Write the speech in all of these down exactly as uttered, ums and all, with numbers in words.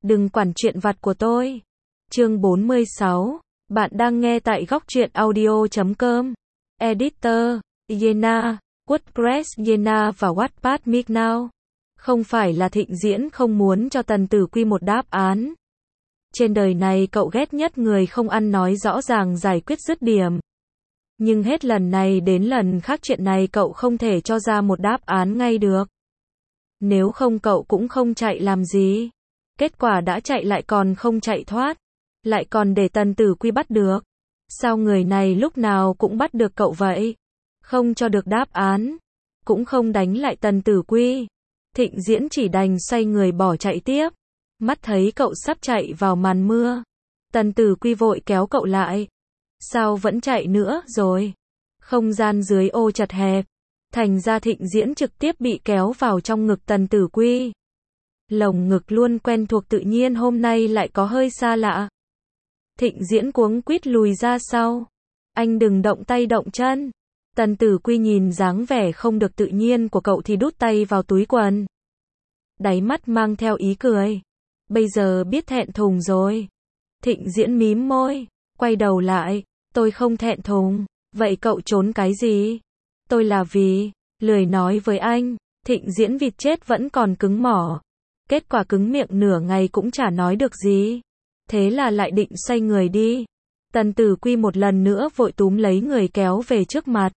đừng quản chuyện vặt của tôi. Chương bốn mươi sáu. Bạn đang nghe tại góc truyện audio chấm com. Editor, Yena, WordPress Yena và Wattpad Mic Now. Không phải là Thịnh Diễn không muốn cho Tần Tử Quy một đáp án. Trên đời này cậu ghét nhất người không ăn nói rõ ràng giải quyết dứt điểm. Nhưng hết lần này đến lần khác chuyện này cậu không thể cho ra một đáp án ngay được. Nếu không cậu cũng không chạy làm gì. Kết quả đã chạy lại còn không chạy thoát. Lại còn để Tần Tử Quy bắt được. Sao người này lúc nào cũng bắt được cậu vậy? Không cho được đáp án. Cũng không đánh lại Tần Tử Quy. Thịnh Diễn chỉ đành xoay người bỏ chạy tiếp. Mắt thấy cậu sắp chạy vào màn mưa. Tần Tử Quy vội kéo cậu lại. Sao vẫn chạy nữa rồi? Không gian dưới ô chật hẹp. Thành ra Thịnh Diễn trực tiếp bị kéo vào trong ngực Tần Tử Quy. Lồng ngực luôn quen thuộc tự nhiên hôm nay lại có hơi xa lạ. Thịnh Diễn cuống quýt lùi ra sau. Anh đừng động tay động chân. Tần Tử Quy nhìn dáng vẻ không được tự nhiên của cậu thì đút tay vào túi quần. Đáy mắt mang theo ý cười. Bây giờ biết thẹn thùng rồi. Thịnh Diễn mím môi. Quay đầu lại. Tôi không thẹn thùng. Vậy cậu trốn cái gì? Tôi là vì. Lười nói với anh. Thịnh Diễn vịt chết vẫn còn cứng mỏ. Kết quả cứng miệng nửa ngày cũng chả nói được gì. Thế là lại định xoay người đi. Tần Tử Quy một lần nữa vội túm lấy người kéo về trước mặt.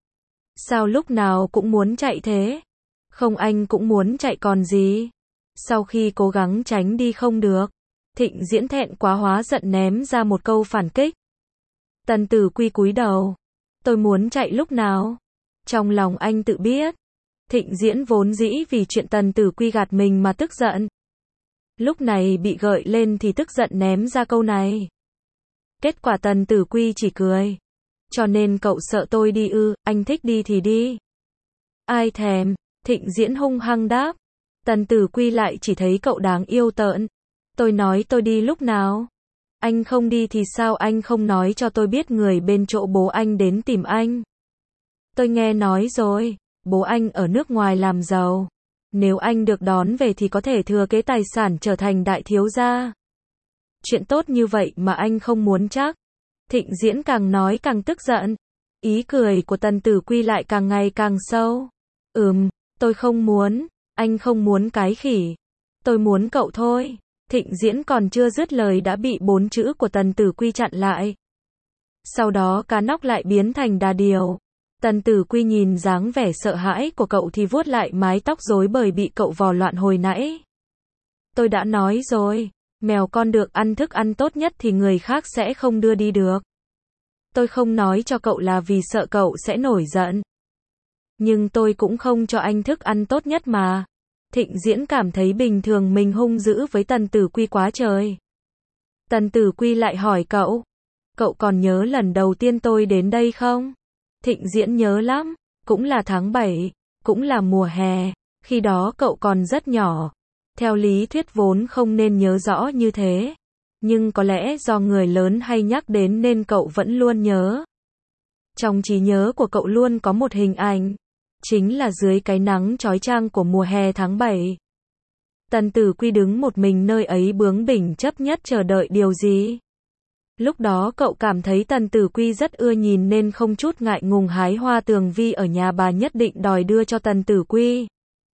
Sao lúc nào cũng muốn chạy thế? Không anh cũng muốn chạy còn gì? Sau khi cố gắng tránh đi không được. Thịnh Diễn thẹn quá hóa giận ném ra một câu phản kích. Tần Tử Quy cúi đầu. Tôi muốn chạy lúc nào? Trong lòng anh tự biết. Thịnh Diễn vốn dĩ vì chuyện Tần Tử Quy gạt mình mà tức giận. Lúc này bị gợi lên thì tức giận ném ra câu này. Kết quả Tần Tử Quy chỉ cười. Cho nên cậu sợ tôi đi ư? Anh thích đi thì đi. Ai thèm? Thịnh Diễn hung hăng đáp. Tần Tử Quy lại chỉ thấy cậu đáng yêu tợn. Tôi nói tôi đi lúc nào? Anh không đi thì sao anh không nói cho tôi biết người bên chỗ bố anh đến tìm anh? Tôi nghe nói rồi. Bố anh ở nước ngoài làm giàu. Nếu anh được đón về thì có thể thừa kế tài sản trở thành đại thiếu gia. Chuyện tốt như vậy mà anh không muốn chắc. Thịnh Diễn càng nói càng tức giận. Ý cười của Tần Tử Quy lại càng ngày càng sâu. Ừm, tôi không muốn. Anh không muốn cái khỉ. Tôi muốn cậu thôi. Thịnh Diễn còn chưa dứt lời đã bị bốn chữ của Tần Tử Quy chặn lại. Sau đó cá nóc lại biến thành đà điểu. Tần Tử Quy nhìn dáng vẻ sợ hãi của cậu thì vuốt lại mái tóc rối bời bị cậu vò loạn hồi nãy. Tôi đã nói rồi, mèo con được ăn thức ăn tốt nhất thì người khác sẽ không đưa đi được. Tôi không nói cho cậu là vì sợ cậu sẽ nổi giận. Nhưng tôi cũng không cho anh thức ăn tốt nhất mà. Thịnh Diễn cảm thấy bình thường mình hung dữ với Tần Tử Quy quá trời. Tần Tử Quy lại hỏi cậu. Cậu còn nhớ lần đầu tiên tôi đến đây không? Thịnh Diễn nhớ lắm. Cũng là tháng bảy. Cũng là mùa hè. Khi đó cậu còn rất nhỏ. Theo lý thuyết vốn không nên nhớ rõ như thế. Nhưng có lẽ do người lớn hay nhắc đến nên cậu vẫn luôn nhớ. Trong trí nhớ của cậu luôn có một hình ảnh. Chính là dưới cái nắng chói chang của mùa hè tháng bảy. Tần Tử Quy đứng một mình nơi ấy bướng bỉnh chấp nhất chờ đợi điều gì. Lúc đó cậu cảm thấy Tần Tử Quy rất ưa nhìn nên không chút ngại ngùng hái hoa tường vi ở nhà bà nhất định đòi đưa cho Tần Tử Quy.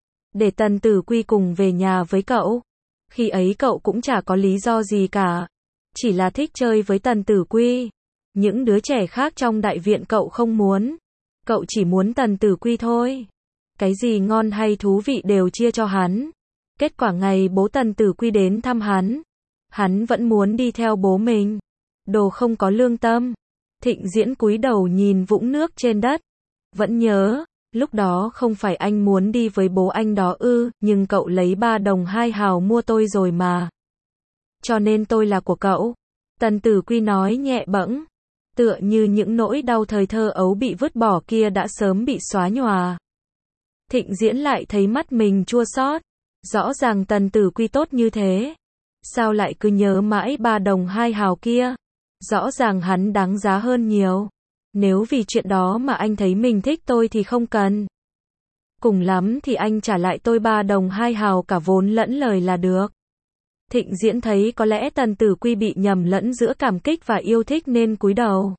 Để Tần Tử Quy cùng về nhà với cậu. Khi ấy cậu cũng chả có lý do gì cả. Chỉ là thích chơi với Tần Tử Quy. Những đứa trẻ khác trong đại viện cậu không muốn. Cậu chỉ muốn Tần Tử Quy thôi. Cái gì ngon hay thú vị đều chia cho hắn. Kết quả ngày bố Tần Tử Quy đến thăm hắn. Hắn vẫn muốn đi theo bố mình. Đồ không có lương tâm. Thịnh Diễn cúi đầu nhìn vũng nước trên đất. Vẫn nhớ, lúc đó không phải anh muốn đi với bố anh đó ư, nhưng cậu lấy ba đồng hai hào mua tôi rồi mà. Cho nên tôi là của cậu. Tần Tử Quy nói nhẹ bẫng. Tựa như những nỗi đau thời thơ ấu bị vứt bỏ kia đã sớm bị xóa nhòa. Thịnh Diễn lại thấy mắt mình chua xót. Rõ ràng Tần Tử Quy tốt như thế. Sao lại cứ nhớ mãi ba đồng hai hào kia? Rõ ràng hắn đáng giá hơn nhiều. Nếu vì chuyện đó mà anh thấy mình thích tôi thì không cần. Cùng lắm thì anh trả lại tôi ba đồng hai hào cả vốn lẫn lời là được. Thịnh Diễn thấy có lẽ Tần Tử Quy bị nhầm lẫn giữa cảm kích và yêu thích nên cúi đầu.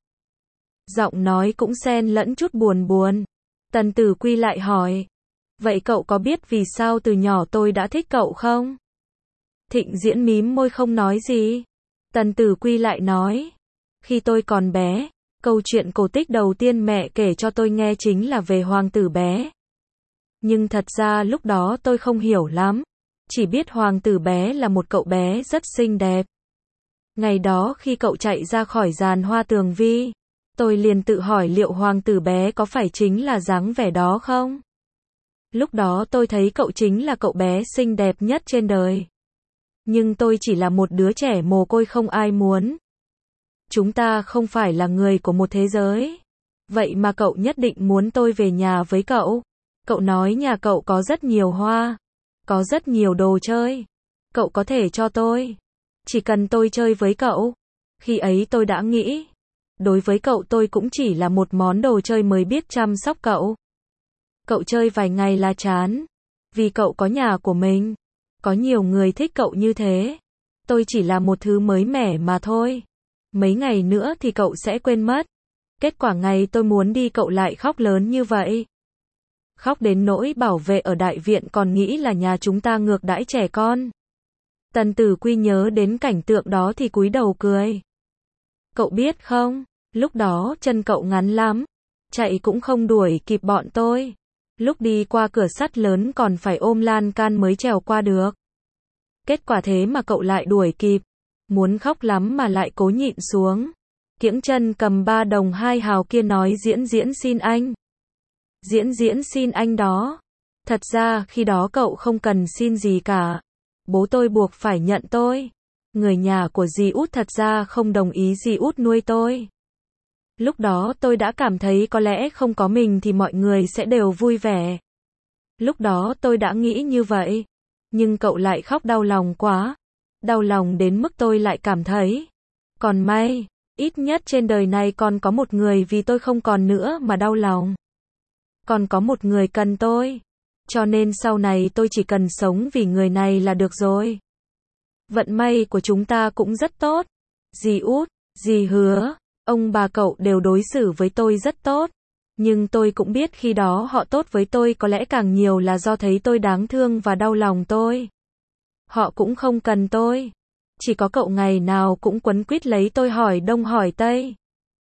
Giọng nói cũng xen lẫn chút buồn buồn. Tần Tử Quy lại hỏi. Vậy cậu có biết vì sao từ nhỏ tôi đã thích cậu không? Thịnh Diễn mím môi không nói gì. Tần Tử Quy lại nói. Khi tôi còn bé, câu chuyện cổ tích đầu tiên mẹ kể cho tôi nghe chính là về hoàng tử bé. Nhưng thật ra lúc đó tôi không hiểu lắm. Chỉ biết hoàng tử bé là một cậu bé rất xinh đẹp. Ngày đó khi cậu chạy ra khỏi giàn hoa tường vi, tôi liền tự hỏi liệu hoàng tử bé có phải chính là dáng vẻ đó không? Lúc đó tôi thấy cậu chính là cậu bé xinh đẹp nhất trên đời. Nhưng tôi chỉ là một đứa trẻ mồ côi không ai muốn. Chúng ta không phải là người của một thế giới. Vậy mà cậu nhất định muốn tôi về nhà với cậu. Cậu nói nhà cậu có rất nhiều hoa. Có rất nhiều đồ chơi. Cậu có thể cho tôi. Chỉ cần tôi chơi với cậu. Khi ấy tôi đã nghĩ. Đối với cậu tôi cũng chỉ là một món đồ chơi mới biết chăm sóc cậu. Cậu chơi vài ngày là chán. Vì cậu có nhà của mình. Có nhiều người thích cậu như thế. Tôi chỉ là một thứ mới mẻ mà thôi. Mấy ngày nữa thì cậu sẽ quên mất. Kết quả ngày tôi muốn đi cậu lại khóc lớn như vậy. Khóc đến nỗi bảo vệ ở đại viện còn nghĩ là nhà chúng ta ngược đãi trẻ con. Tần Tử Quy nhớ đến cảnh tượng đó thì cúi đầu cười. Cậu biết không, lúc đó chân cậu ngắn lắm. Chạy cũng không đuổi kịp bọn tôi. Lúc đi qua cửa sắt lớn còn phải ôm lan can mới trèo qua được. Kết quả thế mà cậu lại đuổi kịp. Muốn khóc lắm mà lại cố nhịn xuống. Kiễng chân cầm ba đồng hai hào kia nói Diễn Diễn xin anh. Diễn Diễn xin anh đó. Thật ra khi đó cậu không cần xin gì cả. Bố tôi buộc phải nhận tôi. Người nhà của dì út thật ra không đồng ý dì út nuôi tôi. Lúc đó tôi đã cảm thấy có lẽ không có mình thì mọi người sẽ đều vui vẻ. Lúc đó tôi đã nghĩ như vậy. Nhưng cậu lại khóc đau lòng quá. Đau lòng đến mức tôi lại cảm thấy. Còn may, ít nhất trên đời này còn có một người vì tôi không còn nữa mà đau lòng. Còn có một người cần tôi. Cho nên sau này tôi chỉ cần sống vì người này là được rồi. Vận may của chúng ta cũng rất tốt. Dì út, dì Hứa, ông bà cậu đều đối xử với tôi rất tốt. Nhưng tôi cũng biết khi đó họ tốt với tôi có lẽ càng nhiều là do thấy tôi đáng thương và đau lòng tôi. Họ cũng không cần tôi. Chỉ có cậu ngày nào cũng quấn quýt lấy tôi hỏi đông hỏi tây.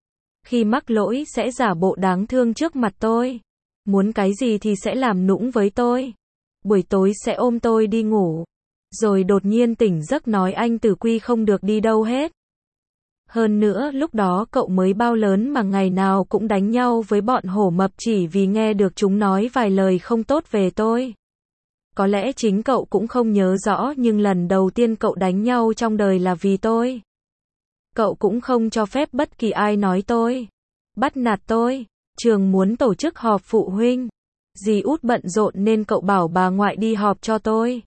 Khi mắc lỗi sẽ giả bộ đáng thương trước mặt tôi. Muốn cái gì thì sẽ làm nũng với tôi. Buổi tối sẽ ôm tôi đi ngủ. Rồi đột nhiên tỉnh giấc nói anh Tử Quy không được đi đâu hết. Hơn nữa lúc đó cậu mới bao lớn mà ngày nào cũng đánh nhau với bọn hổ mập chỉ vì nghe được chúng nói vài lời không tốt về tôi. Có lẽ chính cậu cũng không nhớ rõ nhưng lần đầu tiên cậu đánh nhau trong đời là vì tôi. Cậu cũng không cho phép bất kỳ ai nói tôi. Bắt nạt tôi. Trường muốn tổ chức họp phụ huynh. Dì út bận rộn nên cậu bảo bà ngoại đi họp cho tôi.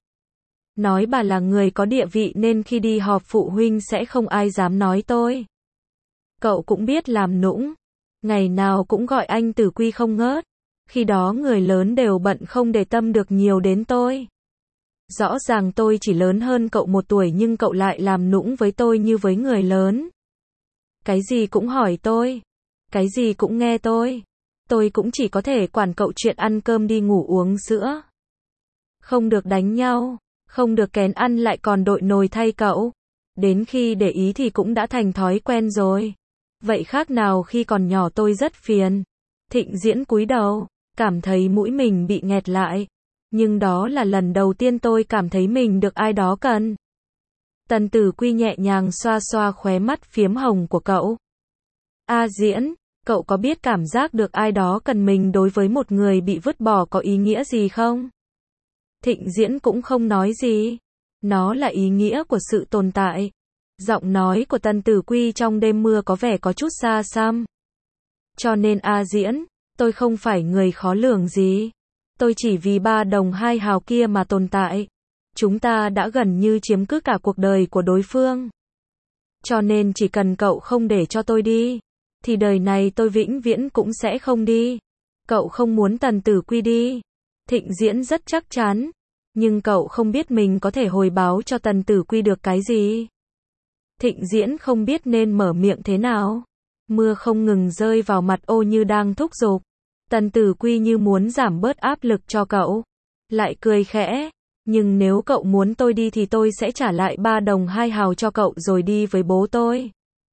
Nói bà là người có địa vị nên khi đi họp phụ huynh sẽ không ai dám nói tôi. Cậu cũng biết làm nũng. Ngày nào cũng gọi anh Tử Quy không ngớt. Khi đó người lớn đều bận không để tâm được nhiều đến tôi. Rõ ràng tôi chỉ lớn hơn cậu một tuổi nhưng cậu lại làm nũng với tôi như với người lớn. Cái gì cũng hỏi tôi. Cái gì cũng nghe tôi. Tôi cũng chỉ có thể quản cậu chuyện ăn cơm đi ngủ uống sữa. Không được đánh nhau. Không được kén ăn lại còn đội nồi thay cậu. Đến khi để ý thì cũng đã thành thói quen rồi. Vậy khác nào khi còn nhỏ tôi rất phiền. Thịnh Diễn cúi đầu, cảm thấy mũi mình bị nghẹt lại. Nhưng đó là lần đầu tiên tôi cảm thấy mình được ai đó cần. Tần Tử Quy nhẹ nhàng xoa xoa khóe mắt phiếm hồng của cậu. A Diễn, cậu có biết cảm giác được ai đó cần mình đối với một người bị vứt bỏ có ý nghĩa gì không? Thịnh Diễn cũng không nói gì. Nó là ý nghĩa của sự tồn tại. Giọng nói của Tần Tử Quy trong đêm mưa có vẻ có chút xa xăm. Cho nên A Diễn, tôi không phải người khó lường gì. Tôi chỉ vì ba đồng hai hào kia mà tồn tại. Chúng ta đã gần như chiếm cứ cả cuộc đời của đối phương. Cho nên chỉ cần cậu không để cho tôi đi, thì đời này tôi vĩnh viễn cũng sẽ không đi. Cậu không muốn Tần Tử Quy đi. Thịnh Diễn rất chắc chắn. Nhưng cậu không biết mình có thể hồi báo cho Tần Tử Quy được cái gì. Thịnh Diễn không biết nên mở miệng thế nào. Mưa không ngừng rơi vào mặt ô như đang thúc giục. Tần Tử Quy như muốn giảm bớt áp lực cho cậu. Lại cười khẽ. Nhưng nếu cậu muốn tôi đi thì tôi sẽ trả lại ba đồng hai hào cho cậu rồi đi với bố tôi.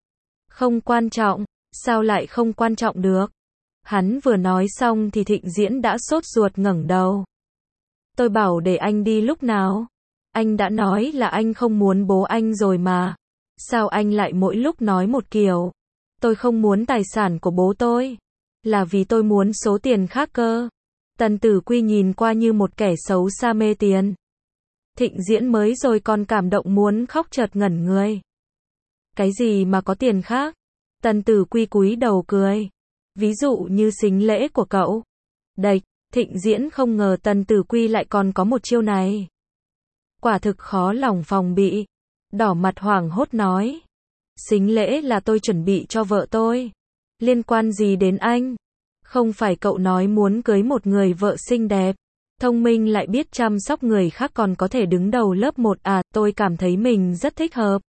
Không quan trọng. Sao lại không quan trọng được? Hắn vừa nói xong thì Thịnh Diễn đã sốt ruột ngẩng đầu. Tôi bảo để anh đi lúc nào? Anh đã nói là anh không muốn bố anh rồi mà. Sao anh lại mỗi lúc nói một kiểu? Tôi không muốn tài sản của bố tôi. Là vì tôi muốn số tiền khác cơ. Tần Tử Quy nhìn qua như một kẻ xấu xa mê tiền. Thịnh Diễn mới rồi còn cảm động muốn khóc chợt ngẩn người. Cái gì mà có tiền khác? Tần Tử Quy cúi đầu cười. Ví dụ như sính lễ của cậu. Đạch, Thịnh Diễn không ngờ Tần Tử Quy lại còn có một chiêu này. Quả thực khó lòng phòng bị. Đỏ mặt hoảng hốt nói. Sính lễ là tôi chuẩn bị cho vợ tôi. Liên quan gì đến anh? Không phải cậu nói muốn cưới một người vợ xinh đẹp, thông minh lại biết chăm sóc người khác còn có thể đứng đầu lớp một à, tôi cảm thấy mình rất thích hợp.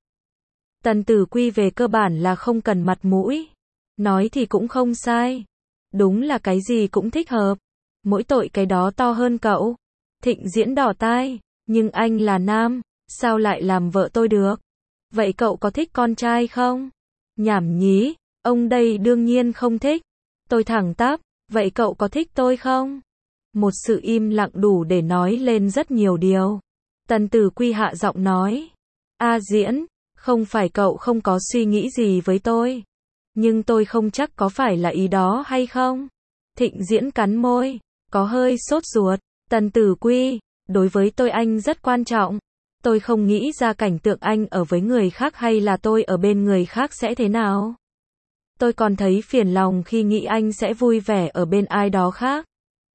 Tần Tử Quy về cơ bản là không cần mặt mũi. Nói thì cũng không sai. Đúng là cái gì cũng thích hợp. Mỗi tội cái đó to hơn cậu. Thịnh Diễn đỏ tai. Nhưng anh là nam, sao lại làm vợ tôi được? Vậy cậu có thích con trai không? Nhảm nhí, ông đây đương nhiên không thích. Tôi thẳng tắp, vậy cậu có thích tôi không? Một sự im lặng đủ để nói lên rất nhiều điều. Tần Tử Quy hạ giọng nói. A Diễn, không phải cậu không có suy nghĩ gì với tôi. Nhưng tôi không chắc có phải là ý đó hay không? Thịnh Diễn cắn môi, có hơi sốt ruột. Tần Tử Quy, đối với tôi anh rất quan trọng. Tôi không nghĩ ra cảnh tượng anh ở với người khác hay là tôi ở bên người khác sẽ thế nào. Tôi còn thấy phiền lòng khi nghĩ anh sẽ vui vẻ ở bên ai đó khác.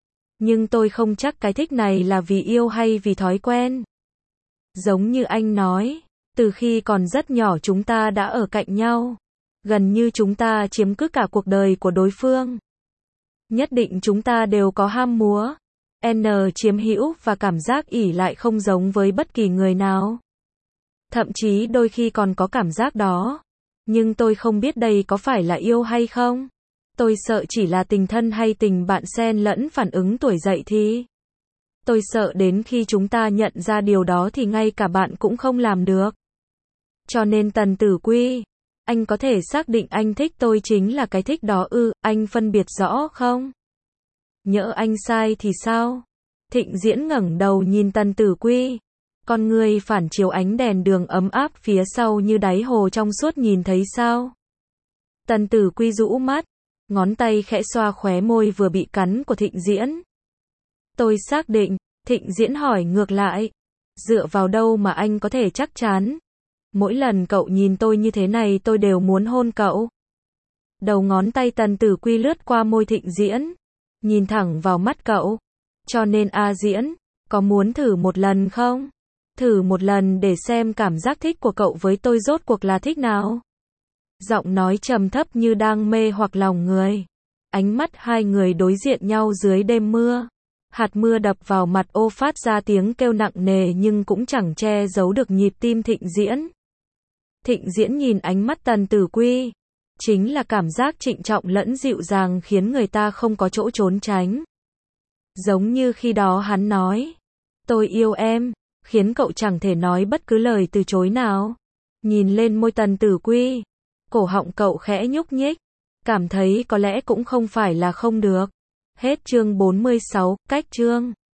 Nhưng tôi không chắc cái thích này là vì yêu hay vì thói quen. Giống như anh nói, từ khi còn rất nhỏ chúng ta đã ở cạnh nhau. Gần như chúng ta chiếm cứ cả cuộc đời của đối phương. Nhất định chúng ta đều có ham múa, N chiếm hữu và cảm giác ỷ lại không giống với bất kỳ người nào. Thậm chí đôi khi còn có cảm giác đó. Nhưng tôi không biết đây có phải là yêu hay không. Tôi sợ chỉ là tình thân hay tình bạn xen lẫn phản ứng tuổi dậy thì. Tôi sợ đến khi chúng ta nhận ra điều đó thì ngay cả bạn cũng không làm được. Cho nên Tần Tử Quy, anh có thể xác định anh thích tôi chính là cái thích đó ư, anh phân biệt rõ không? Nhỡ anh sai thì sao? Thịnh Diễn ngẩng đầu nhìn Tần Tử Quy. Con người phản chiếu ánh đèn đường ấm áp phía sau như đáy hồ trong suốt nhìn thấy sao? Tần Tử Quy rũ mắt, ngón tay khẽ xoa khóe môi vừa bị cắn của Thịnh Diễn. Tôi xác định, Thịnh Diễn hỏi ngược lại. Dựa vào đâu mà anh có thể chắc chắn? Mỗi lần cậu nhìn tôi như thế này tôi đều muốn hôn cậu. Đầu ngón tay Tần Tử Quy lướt qua môi Thịnh Diễn, nhìn thẳng vào mắt cậu. Cho nên A Diễn, có muốn thử một lần không? Thử một lần để xem cảm giác thích của cậu với tôi rốt cuộc là thích nào? Giọng nói trầm thấp như đang mê hoặc lòng người. Ánh mắt hai người đối diện nhau dưới đêm mưa. Hạt mưa đập vào mặt ô phát ra tiếng kêu nặng nề nhưng cũng chẳng che giấu được nhịp tim Thịnh Diễn. Thịnh Diễn nhìn ánh mắt Tần Tử Quy. Chính là cảm giác trịnh trọng lẫn dịu dàng khiến người ta không có chỗ trốn tránh. Giống như khi đó hắn nói, tôi yêu em, khiến cậu chẳng thể nói bất cứ lời từ chối nào. Nhìn lên môi Tần Tử Quy, cổ họng cậu khẽ nhúc nhích, cảm thấy có lẽ cũng không phải là không được. Hết chương bốn mươi sáu, cách chương.